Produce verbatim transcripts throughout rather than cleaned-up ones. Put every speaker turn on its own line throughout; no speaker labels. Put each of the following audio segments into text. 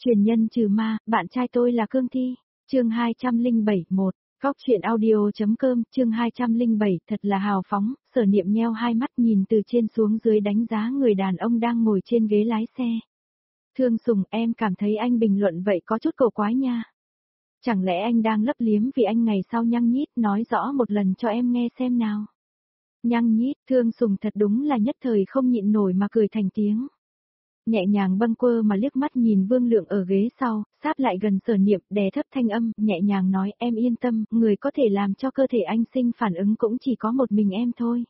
Truyền nhân trừ ma, bạn trai tôi là Cương Thi. Chương hai trăm lẻ bảy, một. Góc truyện audio.com, chương hai trăm lẻ bảy, thật là hào phóng. Sở Niệm nheo hai mắt nhìn từ trên xuống dưới đánh giá người đàn ông đang ngồi trên ghế lái xe. Thương Sùng, em cảm thấy anh bình luận vậy có chút cổ quái nha. Chẳng lẽ anh đang lấp liếm vì anh ngày sau nhăng nhít, nói rõ một lần cho em nghe xem nào. Nhăng nhít, Thương Sùng thật đúng là nhất thời không nhịn nổi mà cười thành tiếng. Nhẹ nhàng bâng quơ mà liếc mắt nhìn Vương Lượng ở ghế sau, sáp lại gần Sở Niệm, đè thấp thanh âm, nhẹ nhàng nói, em yên tâm, người có thể làm cho cơ thể anh sinh phản ứng cũng chỉ có một mình em thôi.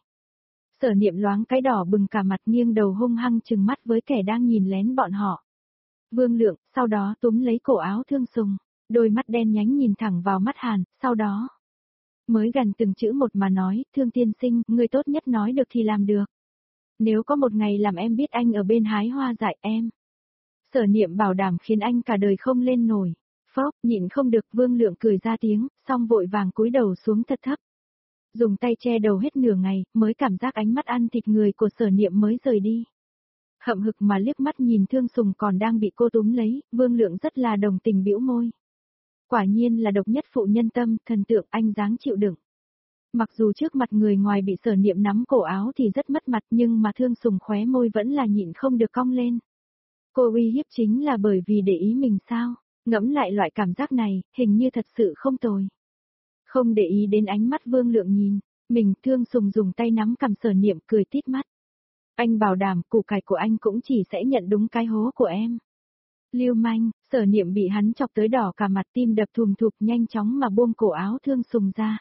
Sở Niệm loáng cái đỏ bừng cả mặt, nghiêng đầu hung hăng trừng mắt với kẻ đang nhìn lén bọn họ. Vương Lượng, sau đó túm lấy cổ áo Thương Sùng, đôi mắt đen nhánh nhìn thẳng vào mắt Hàn, sau đó mới gần từng chữ một mà nói, Thương tiên sinh, người tốt nhất nói được thì làm được. Nếu có một ngày làm em biết anh ở bên hái hoa dại em. Sở Niệm bảo đảm khiến anh cả đời không lên nổi. Phốc, nhịn không được, Vương Lượng cười ra tiếng, xong vội vàng cúi đầu xuống thật thấp. Dùng tay che đầu hết nửa ngày, mới cảm giác ánh mắt ăn thịt người của Sở Niệm mới rời đi. Hậm hực mà liếc mắt nhìn Thương Sùng còn đang bị cô túm lấy, Vương Lượng rất là đồng tình bĩu môi. Quả nhiên là độc nhất phụ nhân tâm, thần tượng anh dáng chịu đựng. Mặc dù trước mặt người ngoài bị Sở Niệm nắm cổ áo thì rất mất mặt, nhưng mà Thương Sùng khóe môi vẫn là nhịn không được cong lên. Cô uy hiếp chính là bởi vì để ý mình sao? Ngẫm lại loại cảm giác này, hình như thật sự không tồi. Không để ý đến ánh mắt Vương Lượng nhìn, mình, Thương Sùng dùng tay nắm cằm Sở Niệm, cười tít mắt. Anh bảo đảm củ cải của anh cũng chỉ sẽ nhận đúng cái hố của em. Lưu manh, Sở Niệm bị hắn chọc tới đỏ cả mặt, tim đập thùm thụp, nhanh chóng mà buông cổ áo Thương Sùng ra.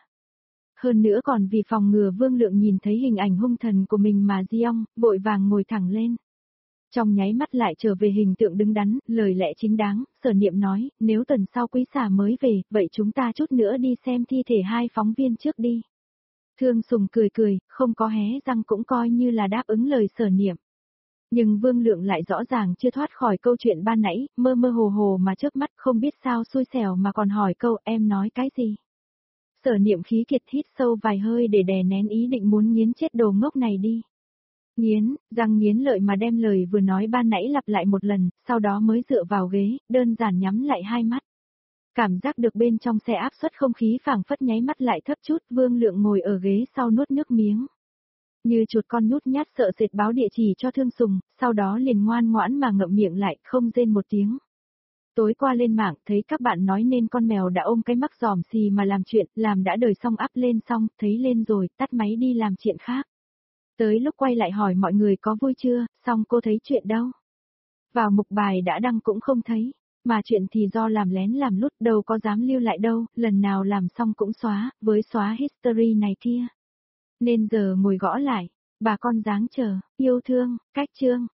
Hơn nữa còn vì phòng ngừa Vương Lượng nhìn thấy hình ảnh hung thần của mình mà Diong, vội vàng ngồi thẳng lên. Trong nháy mắt lại trở về hình tượng đứng đắn, lời lẽ chính đáng, Sở Niệm nói, nếu tuần sau Quý Xà mới về, vậy chúng ta chút nữa đi xem thi thể hai phóng viên trước đi. Thương Sùng cười cười, không có hé răng cũng coi như là đáp ứng lời Sở Niệm. Nhưng Vương Lượng lại rõ ràng chưa thoát khỏi câu chuyện ban nãy, mơ mơ hồ hồ mà chớp mắt không biết sao xui xẻo mà còn hỏi câu em nói cái gì. Sở Niệm khí kiệt hít sâu vài hơi để đè nén ý định muốn nghiến chết đồ ngốc này đi. Nghiến, răng nghiến lợi mà đem lời vừa nói ban nãy lặp lại một lần, sau đó mới dựa vào ghế, đơn giản nhắm lại hai mắt. Cảm giác được bên trong xe áp suất không khí phảng phất nháy mắt lại thấp chút, Vương Lượng ngồi ở ghế sau nuốt nước miếng. Như chuột con nhút nhát sợ sệt báo địa chỉ cho Thương Sùng, sau đó liền ngoan ngoãn mà ngậm miệng lại, không rên một tiếng. Tối qua lên mạng thấy các bạn nói nên con mèo đã ôm cái mắc giòm xì mà làm chuyện, làm đã đời xong up lên xong, thấy lên rồi, tắt máy đi làm chuyện khác. Tới lúc quay lại hỏi mọi người có vui chưa, xong cô thấy chuyện đâu. Vào mục bài đã đăng cũng không thấy, mà chuyện thì do làm lén làm lút đâu có dám lưu lại đâu, lần nào làm xong cũng xóa, với xóa history này kia. Nên giờ ngồi gõ lại, bà con dáng chờ, yêu thương, cách chương,